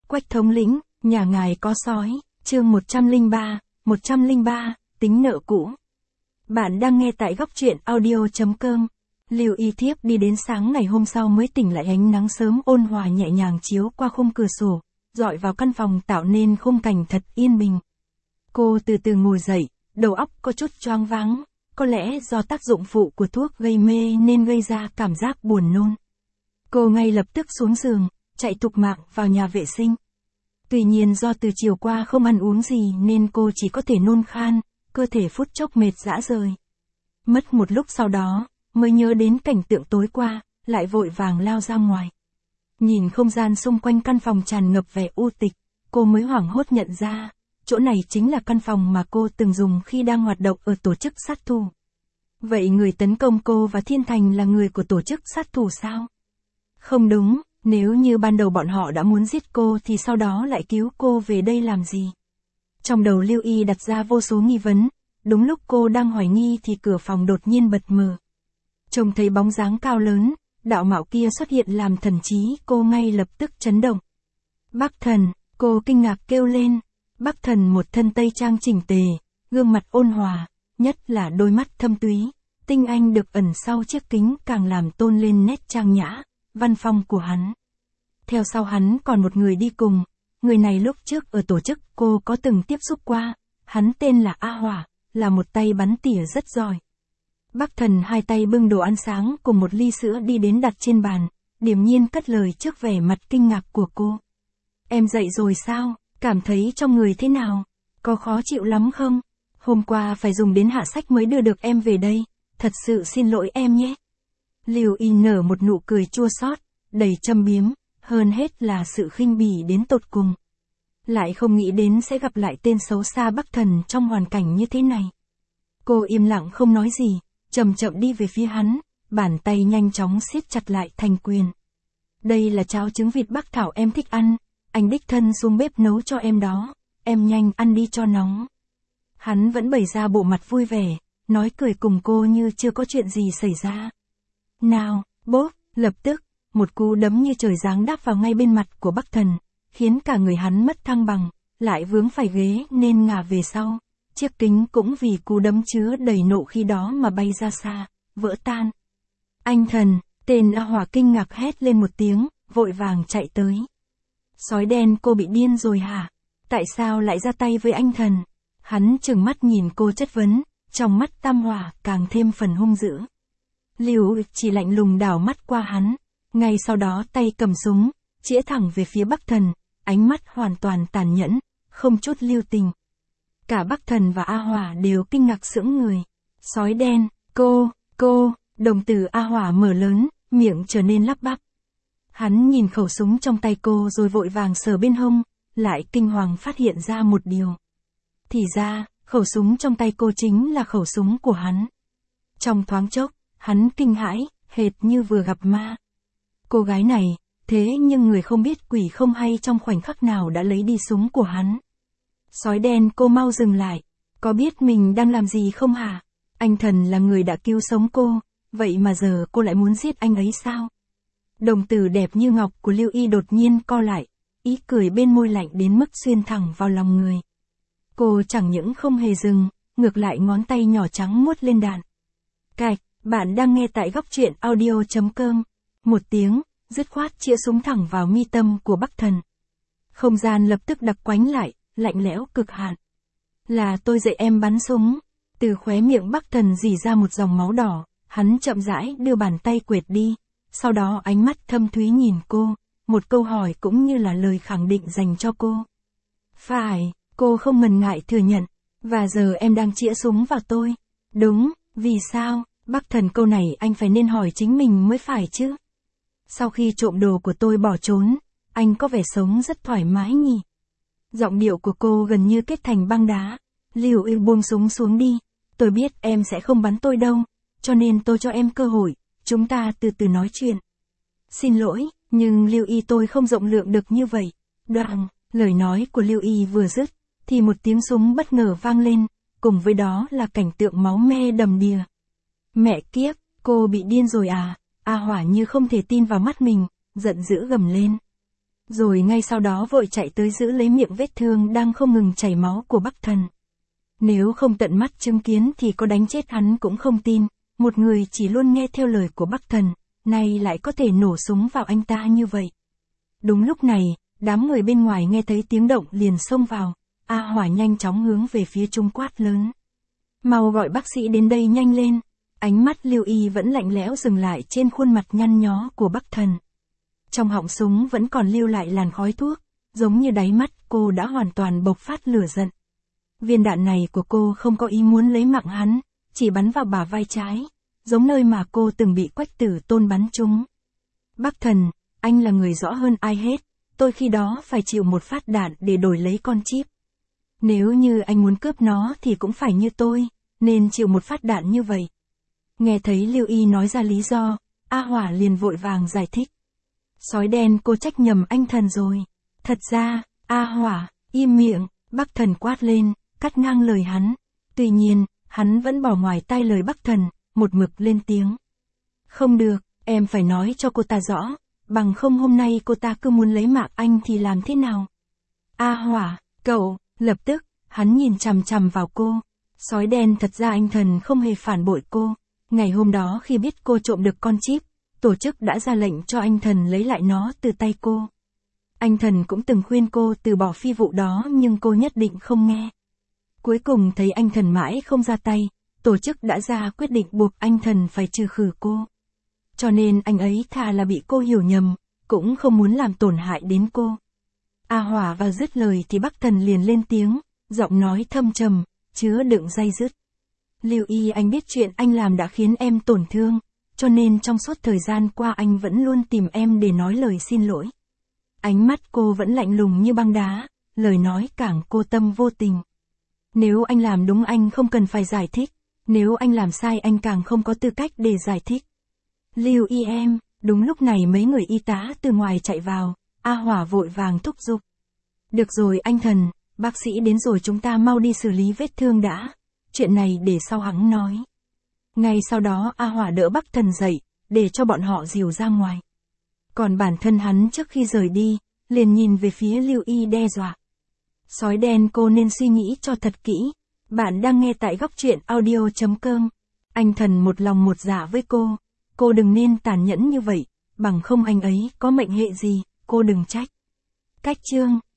Quách thống lĩnh, nhà ngài có sói, chương 103, tính nợ cũ. Bạn đang nghe tại góc truyện audio.com. Lưu Y Thiếp đi đến sáng ngày hôm sau mới tỉnh lại, ánh nắng sớm ôn hòa nhẹ nhàng chiếu qua khung cửa sổ, dọi vào căn phòng tạo nên khung cảnh thật yên bình. Cô từ từ ngồi dậy, đầu óc có chút choáng váng, có lẽ do tác dụng phụ của thuốc gây mê nên gây ra cảm giác buồn nôn. Cô ngay lập tức xuống giường, chạy thục mạng vào nhà vệ sinh. Tuy nhiên do từ chiều qua không ăn uống gì nên cô chỉ có thể nôn khan, cơ thể phút chốc mệt rã rời. Mất một lúc sau đó, mới nhớ đến cảnh tượng tối qua, lại vội vàng lao ra ngoài. Nhìn không gian xung quanh căn phòng tràn ngập vẻ u tịch, cô mới hoảng hốt nhận ra, chỗ này chính là căn phòng mà cô từng dùng khi đang hoạt động ở tổ chức sát thủ. Vậy người tấn công cô và Thiên Thành là người của tổ chức sát thủ sao? Không đúng, nếu như ban đầu bọn họ đã muốn giết cô thì sau đó lại cứu cô về đây làm gì? Trong đầu Lưu Y đặt ra vô số nghi vấn, đúng lúc cô đang hoài nghi thì cửa phòng đột nhiên bật mở. Trông thấy bóng dáng cao lớn, đạo mạo kia xuất hiện làm thần trí, cô ngay lập tức chấn động. Bắc Thần, cô kinh ngạc kêu lên. Bắc Thần một thân tây trang chỉnh tề, gương mặt ôn hòa, nhất là đôi mắt thâm túy, tinh anh được ẩn sau chiếc kính càng làm tôn lên nét trang nhã, văn phong của hắn. Theo sau hắn còn một người đi cùng, người này lúc trước ở tổ chức cô có từng tiếp xúc qua, hắn tên là A Hỏa, là một tay bắn tỉa rất giỏi. Bắc Thần hai tay bưng đồ ăn sáng cùng một ly sữa đi đến đặt trên bàn, điềm nhiên cất lời trước vẻ mặt kinh ngạc của cô. Em dậy rồi sao? Cảm thấy trong người thế nào? Có khó chịu lắm không? Hôm qua phải dùng đến hạ sách mới đưa được em về đây, thật sự xin lỗi em nhé. Lưu Y nở một nụ cười chua xót, đầy châm biếm, hơn hết là sự khinh bỉ đến tột cùng. Lại không nghĩ đến sẽ gặp lại tên xấu xa Bắc Thần trong hoàn cảnh như thế này. Cô im lặng không nói gì, chậm chậm đi về phía hắn, bàn tay nhanh chóng siết chặt lại thành quyền. Đây là cháo trứng vịt Bắc Thảo em thích ăn, anh đích thân xuống bếp nấu cho em đó, em nhanh ăn đi cho nóng. Hắn vẫn bày ra bộ mặt vui vẻ, nói cười cùng cô như chưa có chuyện gì xảy ra. Nào, bốp, lập tức, một cú đấm như trời giáng đáp vào ngay bên mặt của Bắc Thần, khiến cả người hắn mất thăng bằng, lại vướng phải ghế nên ngả về sau. Chiếc kính cũng vì cú đấm chứa đầy nộ khi đó mà bay ra xa, vỡ tan. Anh Thần, tên A Hỏa kinh ngạc hét lên một tiếng, vội vàng chạy tới. Sói đen, cô bị điên rồi hả? Tại sao lại ra tay với anh Thần? Hắn trừng mắt nhìn cô chất vấn, trong mắt tam hỏa càng thêm phần hung dữ. Lưu chỉ lạnh lùng đảo mắt qua hắn, ngay sau đó tay cầm súng, chĩa thẳng về phía Bắc Thần, ánh mắt hoàn toàn tàn nhẫn, không chút lưu tình. Cả Bắc Thần và A Hỏa đều kinh ngạc sững người. Sói đen, cô, đồng tử A Hỏa mở lớn, miệng trở nên lắp bắp. Hắn nhìn khẩu súng trong tay cô rồi vội vàng sờ bên hông, lại kinh hoàng phát hiện ra một điều. Thì ra, khẩu súng trong tay cô chính là khẩu súng của hắn. Trong thoáng chốc, hắn kinh hãi, hệt như vừa gặp ma. Cô gái này, thế nhưng người không biết quỷ không hay trong khoảnh khắc nào đã lấy đi súng của hắn. Sói đen, cô mau dừng lại, có biết mình đang làm gì không hả? Anh Thần là người đã cứu sống cô, vậy mà giờ cô lại muốn giết anh ấy sao? Đồng tử đẹp như ngọc của Lưu Y đột nhiên co lại, ý cười bên môi lạnh đến mức xuyên thẳng vào lòng người. Cô chẳng những không hề dừng, ngược lại ngón tay nhỏ trắng muốt lên đạn. Cạch, bạn đang nghe tại góc truyện audio.com. Một tiếng, dứt khoát chĩa súng thẳng vào mi tâm của Bắc Thần. Không gian lập tức đặc quánh lại, lạnh lẽo cực hạn. Là tôi dạy em bắn súng. Từ khóe miệng Bắc Thần rỉ ra một dòng máu đỏ, hắn chậm rãi đưa bàn tay quệt đi. Sau đó ánh mắt thâm thúy nhìn cô, một câu hỏi cũng như là lời khẳng định dành cho cô. Phải, cô không ngần ngại thừa nhận, và giờ em đang chĩa súng vào tôi. Đúng, vì sao? Bắc Thần, câu này anh phải nên hỏi chính mình mới phải chứ. Sau khi trộm đồ của tôi bỏ trốn, anh có vẻ sống rất thoải mái nhỉ? Giọng điệu của cô gần như kết thành băng đá. Lưu Y buông súng xuống đi, tôi biết em sẽ không bắn tôi đâu, cho nên tôi cho em cơ hội. Chúng ta từ từ nói chuyện. Xin lỗi, nhưng Lưu Y tôi không rộng lượng được như vậy. Đoạn, lời nói của Lưu Y vừa dứt, thì một tiếng súng bất ngờ vang lên, cùng với đó là cảnh tượng máu me đầm đìa. Mẹ kiếp, cô bị điên rồi à? A Hỏa như không thể tin vào mắt mình, giận dữ gầm lên. rồi ngay sau đó vội chạy tới giữ lấy miệng vết thương đang không ngừng chảy máu của Bắc Thần. Nếu không tận mắt chứng kiến thì có đánh chết hắn cũng không tin, một người chỉ luôn nghe theo lời của Bắc Thần, nay lại có thể nổ súng vào anh ta như vậy. Đúng lúc này, đám người bên ngoài nghe thấy tiếng động liền xông vào, A Hỏa nhanh chóng hướng về phía Trung quát lớn. Mau gọi bác sĩ đến đây nhanh lên. Ánh mắt Lưu Y vẫn lạnh lẽo dừng lại trên khuôn mặt nhăn nhó của Bắc Thần. Trong họng súng vẫn còn lưu lại làn khói thuốc, giống như đáy mắt cô đã hoàn toàn bộc phát lửa giận. Viên đạn này của cô không có ý muốn lấy mạng hắn, chỉ bắn vào bả vai trái, giống nơi mà cô từng bị Quách Tử Tôn bắn trúng. Bắc Thần, anh là người rõ hơn ai hết, tôi khi đó phải chịu một phát đạn để đổi lấy con chip. Nếu như anh muốn cướp nó thì cũng phải như tôi, nên chịu một phát đạn như vậy. Nghe thấy Lưu Y nói ra lý do, A Hỏa liền vội vàng giải thích. Sói đen, cô trách nhầm anh Thần rồi. Thật ra, A Hỏa, im miệng, Bắc Thần quát lên, cắt ngang lời hắn. Tuy nhiên, hắn vẫn bỏ ngoài tai lời Bắc Thần, một mực lên tiếng. Không được, em phải nói cho cô ta rõ, bằng không hôm nay cô ta cứ muốn lấy mạng anh thì làm thế nào? A Hỏa, cậu, lập tức, hắn nhìn chằm chằm vào cô. Sói đen, thật ra anh Thần không hề phản bội cô. Ngày hôm đó khi biết cô trộm được con chip, tổ chức đã ra lệnh cho anh Thần lấy lại nó từ tay cô. Anh Thần cũng từng khuyên cô từ bỏ phi vụ đó nhưng cô nhất định không nghe. Cuối cùng thấy anh Thần mãi không ra tay, tổ chức đã ra quyết định buộc anh Thần phải trừ khử cô. Cho nên anh ấy thà là bị cô hiểu nhầm, cũng không muốn làm tổn hại đến cô. A Hỏa vào dứt lời thì Bắc Thần liền lên tiếng, giọng nói thâm trầm, chứa đựng day dứt. Lưu Y, anh biết chuyện anh làm đã khiến em tổn thương, cho nên trong suốt thời gian qua anh vẫn luôn tìm em để nói lời xin lỗi. Ánh mắt cô vẫn lạnh lùng như băng đá, lời nói càng cô tâm vô tình. Nếu anh làm đúng anh không cần phải giải thích, nếu anh làm sai anh càng không có tư cách để giải thích. Lưu Y em, đúng lúc này mấy người y tá từ ngoài chạy vào, A Hỏa vội vàng thúc giục. Được rồi anh Thần, bác sĩ đến rồi chúng ta mau đi xử lý vết thương đã. Chuyện này để sau hắn nói. Ngay sau đó A Hỏa đỡ Bắc Thần dậy, để cho bọn họ dìu ra ngoài. Còn bản thân hắn trước khi rời đi, liền nhìn về phía Lưu Y đe dọa. Sói đen, cô nên suy nghĩ cho thật kỹ. Bạn đang nghe tại Góc Truyện Audio.com. Anh Thần một lòng một dạ với cô đừng nên tàn nhẫn như vậy, bằng không anh ấy có mệnh hệ gì, cô đừng trách. Cách chương